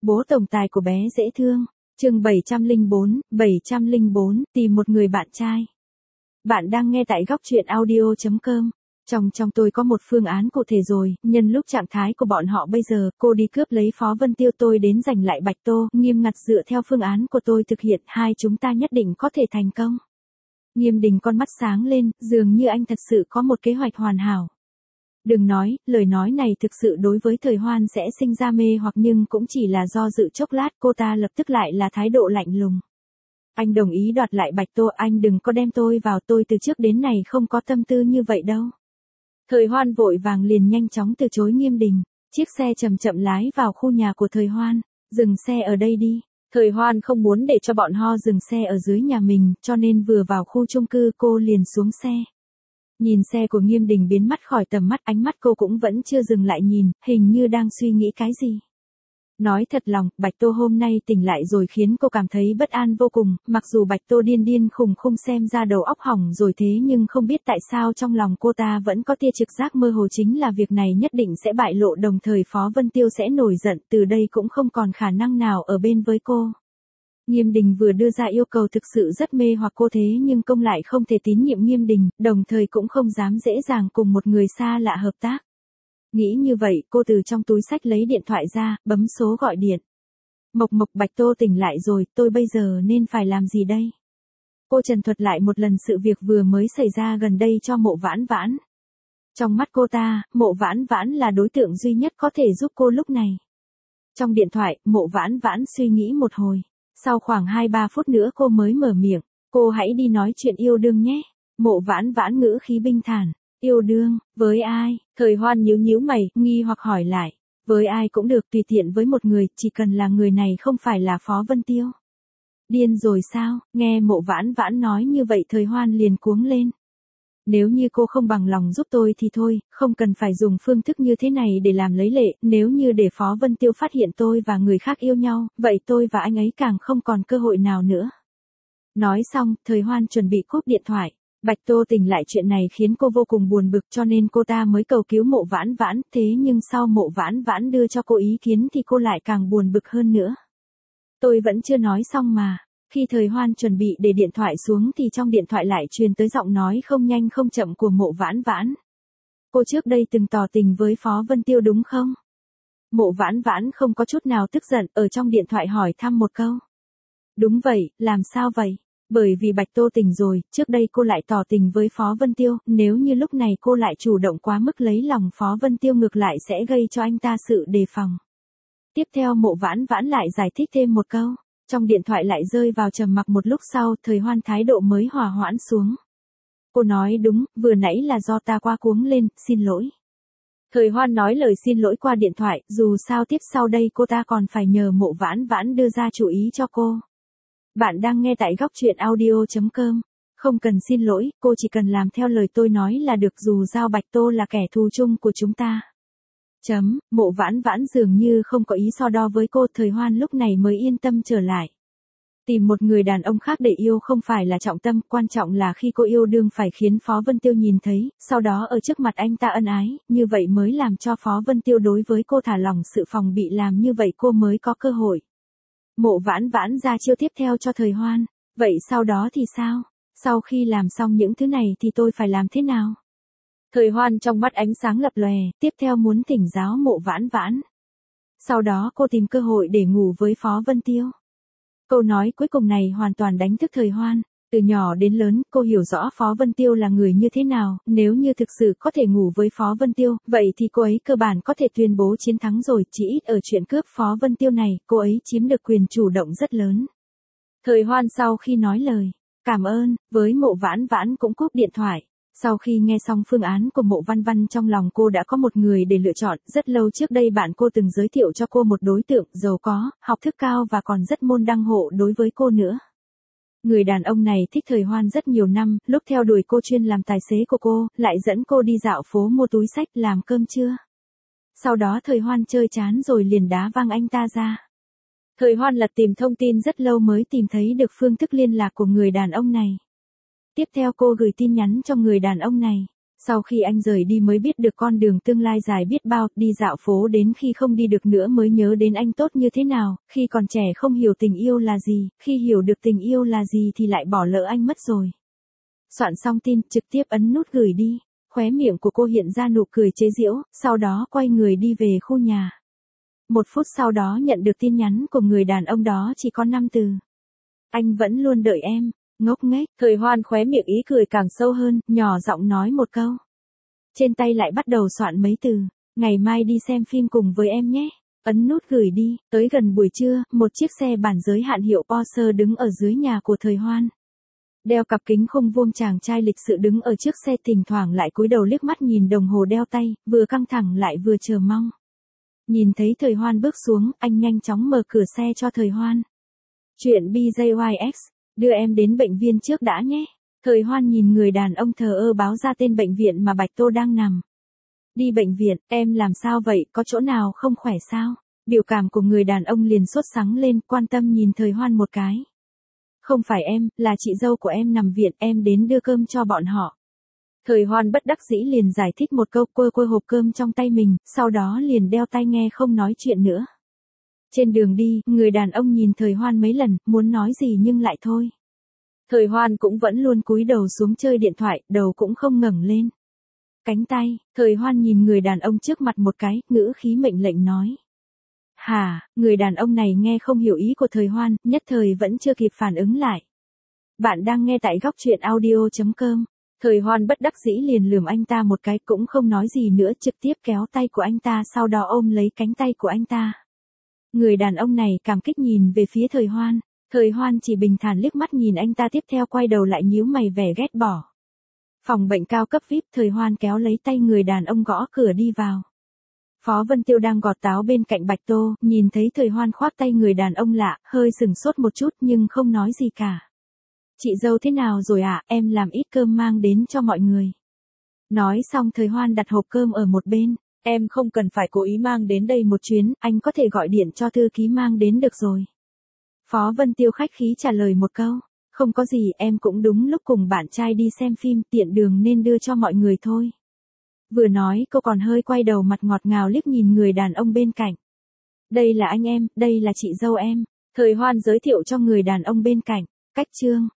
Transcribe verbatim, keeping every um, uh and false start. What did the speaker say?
Bố tổng tài của bé dễ thương. Chương bảy trăm lẻ bốn, bảy trăm lẻ bốn, tìm một người bạn trai. Bạn đang nghe tại góc truyện audio chấm com. Trong trong tôi có một phương án cụ thể rồi, nhân lúc trạng thái của bọn họ bây giờ, cô đi cướp lấy Phó Vân Tiêu, tôi đến giành lại Bạch Tô, nghiêm ngặt dựa theo phương án của tôi thực hiện, hai chúng ta nhất định có thể thành công. Nghiêm Đình con mắt sáng lên, dường như anh thật sự có một kế hoạch hoàn hảo. Đừng nói, lời nói này thực sự đối với Thời Hoan sẽ sinh ra mê hoặc, nhưng cũng chỉ là do dự chốc lát, cô ta lập tức lại là thái độ lạnh lùng. Anh đồng ý đoạt lại Bạch Tô, anh đừng có đem tôi vào, tôi từ trước đến nay không có tâm tư như vậy đâu. Thời Hoan vội vàng liền nhanh chóng từ chối Nghiêm Đình. Chiếc xe chậm chậm lái vào khu nhà của Thời Hoan. Dừng xe ở đây đi. Thời Hoan không muốn để cho bọn họ dừng xe ở dưới nhà mình, cho nên vừa vào khu chung cư cô liền xuống xe. Nhìn xe của Nghiêm Đình biến mất khỏi tầm mắt, ánh mắt cô cũng vẫn chưa dừng lại nhìn, hình như đang suy nghĩ cái gì. Nói thật lòng, Bạch Tô hôm nay tỉnh lại rồi khiến cô cảm thấy bất an vô cùng, mặc dù Bạch Tô điên điên khùng khùng xem ra đầu óc hỏng rồi thế nhưng không biết tại sao trong lòng cô ta vẫn có tia trực giác mơ hồ chính là việc này nhất định sẽ bại lộ, đồng thời Phó Vân Tiêu sẽ nổi giận, từ đây cũng không còn khả năng nào ở bên với cô. Nghiêm Đình vừa đưa ra yêu cầu thực sự rất mê hoặc cô thế nhưng công lại không thể tín nhiệm Nghiêm Đình, đồng thời cũng không dám dễ dàng cùng một người xa lạ hợp tác. Nghĩ như vậy, cô từ trong túi xách lấy điện thoại ra, bấm số gọi điện. Mộc Mộc, Bạch Tô tỉnh lại rồi, tôi bây giờ nên phải làm gì đây? Cô trần thuật lại một lần sự việc vừa mới xảy ra gần đây cho Mộ Vãn Vãn. Trong mắt cô ta, Mộ Vãn Vãn là đối tượng duy nhất có thể giúp cô lúc này. Trong điện thoại, Mộ Vãn Vãn suy nghĩ một hồi. Sau khoảng hai ba phút nữa cô mới mở miệng. Cô hãy đi nói chuyện yêu đương nhé. Mộ Vãn Vãn ngữ khí bình thản. Yêu đương, với ai? Thời Hoan nhíu nhíu mày, nghi hoặc hỏi lại. Với ai cũng được, tùy tiện với một người, chỉ cần là người này không phải là Phó Vân Tiêu. Điên rồi sao? Nghe Mộ Vãn Vãn nói như vậy Thời Hoan liền cuống lên. Nếu như cô không bằng lòng giúp tôi thì thôi, không cần phải dùng phương thức như thế này để làm lấy lệ, nếu như để Phó Vân Tiêu phát hiện tôi và người khác yêu nhau, vậy tôi và anh ấy càng không còn cơ hội nào nữa. Nói xong, Thời Hoan chuẩn bị cúp điện thoại. Bạch Tô tỉnh lại chuyện này khiến cô vô cùng buồn bực cho nên cô ta mới cầu cứu Mộ Vãn Vãn, thế nhưng sau Mộ Vãn Vãn đưa cho cô ý kiến thì cô lại càng buồn bực hơn nữa. Tôi vẫn chưa nói xong mà. Khi Thời Hoan chuẩn bị để điện thoại xuống thì trong điện thoại lại truyền tới giọng nói không nhanh không chậm của Mộ Vãn Vãn. Cô trước đây từng tỏ tình với Phó Vân Tiêu đúng không? Mộ Vãn Vãn không có chút nào tức giận, ở trong điện thoại hỏi thăm một câu. Đúng vậy, làm sao vậy? Bởi vì Bạch Tô tỉnh rồi, trước đây cô lại tỏ tình với Phó Vân Tiêu, nếu như lúc này cô lại chủ động quá mức lấy lòng Phó Vân Tiêu ngược lại sẽ gây cho anh ta sự đề phòng. Tiếp theo Mộ Vãn Vãn lại giải thích thêm một câu. Trong điện thoại lại rơi vào trầm mặc một lúc sau, Thời Hoan thái độ mới hòa hoãn xuống. Cô nói đúng, vừa nãy là do ta quá cuống lên, xin lỗi. Thời Hoan nói lời xin lỗi qua điện thoại, dù sao tiếp sau đây cô ta còn phải nhờ Mộ Vãn Vãn đưa ra chủ ý cho cô. Bạn đang nghe tại góc truyện audio chấm com. Không cần xin lỗi, cô chỉ cần làm theo lời tôi nói là được, dù sao Bạch Tô là kẻ thù chung của chúng ta. Chấm, Mộ Vãn Vãn dường như không có ý so đo với cô, Thời Hoan lúc này mới yên tâm trở lại. Tìm một người đàn ông khác để yêu không phải là trọng tâm, quan trọng là khi cô yêu đương phải khiến Phó Vân Tiêu nhìn thấy, sau đó ở trước mặt anh ta ân ái, như vậy mới làm cho Phó Vân Tiêu đối với cô thả lỏng sự phòng bị, làm như vậy cô mới có cơ hội. Mộ Vãn Vãn ra chiêu tiếp theo cho Thời Hoan. Vậy sau đó thì sao? Sau khi làm xong những thứ này thì tôi phải làm thế nào? Thời Hoan trong mắt ánh sáng lập lòe, tiếp theo muốn thỉnh giáo Mộ Vãn Vãn. Sau đó cô tìm cơ hội để ngủ với Phó Vân Tiêu. Câu nói cuối cùng này hoàn toàn đánh thức Thời Hoan. Từ nhỏ đến lớn, cô hiểu rõ Phó Vân Tiêu là người như thế nào, nếu như thực sự có thể ngủ với Phó Vân Tiêu, vậy thì cô ấy cơ bản có thể tuyên bố chiến thắng rồi, chỉ ít ở chuyện cướp Phó Vân Tiêu này, cô ấy chiếm được quyền chủ động rất lớn. Thời Hoan sau khi nói lời cảm ơn, với Mộ Vãn Vãn cũng cúp điện thoại. Sau khi nghe xong phương án của Mộ Văn Văn trong lòng cô đã có một người để lựa chọn, rất lâu trước đây bạn cô từng giới thiệu cho cô một đối tượng giàu có, học thức cao và còn rất môn đăng hộ đối với cô nữa. Người đàn ông này thích Thời Hoan rất nhiều năm, lúc theo đuổi cô chuyên làm tài xế của cô, lại dẫn cô đi dạo phố mua túi xách, làm cơm trưa. Sau đó Thời Hoan chơi chán rồi liền đá văng anh ta ra. Thời Hoan lật tìm thông tin rất lâu mới tìm thấy được phương thức liên lạc của người đàn ông này. Tiếp theo cô gửi tin nhắn cho người đàn ông này. Sau khi anh rời đi mới biết được con đường tương lai dài biết bao, đi dạo phố đến khi không đi được nữa mới nhớ đến anh tốt như thế nào, khi còn trẻ không hiểu tình yêu là gì, khi hiểu được tình yêu là gì thì lại bỏ lỡ anh mất rồi. Soạn xong tin, trực tiếp ấn nút gửi đi, khóe miệng của cô hiện ra nụ cười chế giễu, sau đó quay người đi về khu nhà. Một phút sau đó nhận được tin nhắn của người đàn ông đó chỉ có năm từ. Anh vẫn luôn đợi em. Ngốc nghếch, Thời Hoan khóe miệng ý cười càng sâu hơn, nhỏ giọng nói một câu. Trên tay lại bắt đầu soạn mấy từ, ngày mai đi xem phim cùng với em nhé. Ấn nút gửi đi, tới gần buổi trưa, một chiếc xe bản giới hạn hiệu Porsche đứng ở dưới nhà của Thời Hoan. Đeo cặp kính khung vuông chàng trai lịch sự đứng ở trước xe thỉnh thoảng lại cúi đầu liếc mắt nhìn đồng hồ đeo tay, vừa căng thẳng lại vừa chờ mong. Nhìn thấy Thời Hoan bước xuống, anh nhanh chóng mở cửa xe cho Thời Hoan. Chuyện B J Y X. Đưa em đến bệnh viện trước đã nhé. Thời Hoan nhìn người đàn ông thờ ơ báo ra tên bệnh viện mà Bạch Tô đang nằm. Đi bệnh viện, em làm sao vậy, có chỗ nào không khỏe sao? Biểu cảm của người đàn ông liền sốt sắng lên, quan tâm nhìn Thời Hoan một cái. Không phải em, là chị dâu của em nằm viện, em đến đưa cơm cho bọn họ. Thời Hoan bất đắc dĩ liền giải thích một câu, quơ quơ hộp cơm trong tay mình, sau đó liền đeo tai nghe không nói chuyện nữa. Trên đường đi, người đàn ông nhìn Thời Hoan mấy lần, muốn nói gì nhưng lại thôi. Thời Hoan cũng vẫn luôn cúi đầu xuống chơi điện thoại, đầu cũng không ngẩng lên. Cánh tay, Thời Hoan nhìn người đàn ông trước mặt một cái, ngữ khí mệnh lệnh nói. Hả, người đàn ông này nghe không hiểu ý của Thời Hoan, nhất thời vẫn chưa kịp phản ứng lại. Bạn đang nghe tại góc truyện audio chấm com. Thời Hoan bất đắc dĩ liền lườm anh ta một cái, cũng không nói gì nữa, trực tiếp kéo tay của anh ta sau đó ôm lấy cánh tay của anh ta. Người đàn ông này cảm kích nhìn về phía Thời Hoan. Thời Hoan chỉ bình thản liếc mắt nhìn anh ta, tiếp theo quay đầu lại nhíu mày vẻ ghét bỏ. Phòng bệnh cao cấp vi ai pi, Thời Hoan kéo lấy tay người đàn ông gõ cửa đi vào. Phó Vân Tiêu đang gọt táo bên cạnh Bạch Tô, nhìn thấy Thời Hoan khoác tay người đàn ông lạ, hơi sừng sốt một chút nhưng không nói gì cả. Chị dâu thế nào rồi ạ, à? Em làm ít cơm mang đến cho mọi người. Nói xong Thời Hoan đặt hộp cơm ở một bên. Em không cần phải cố ý mang đến đây một chuyến, anh có thể gọi điện cho thư ký mang đến được rồi. Phó Vân Tiêu khách khí trả lời một câu. Không có gì, em cũng đúng lúc cùng bạn trai đi xem phim, tiện đường nên đưa cho mọi người thôi. Vừa nói cô còn hơi quay đầu mặt ngọt ngào liếc nhìn người đàn ông bên cạnh. Đây là anh em, đây là chị dâu em. Thời Hoan giới thiệu cho người đàn ông bên cạnh. Cách chương.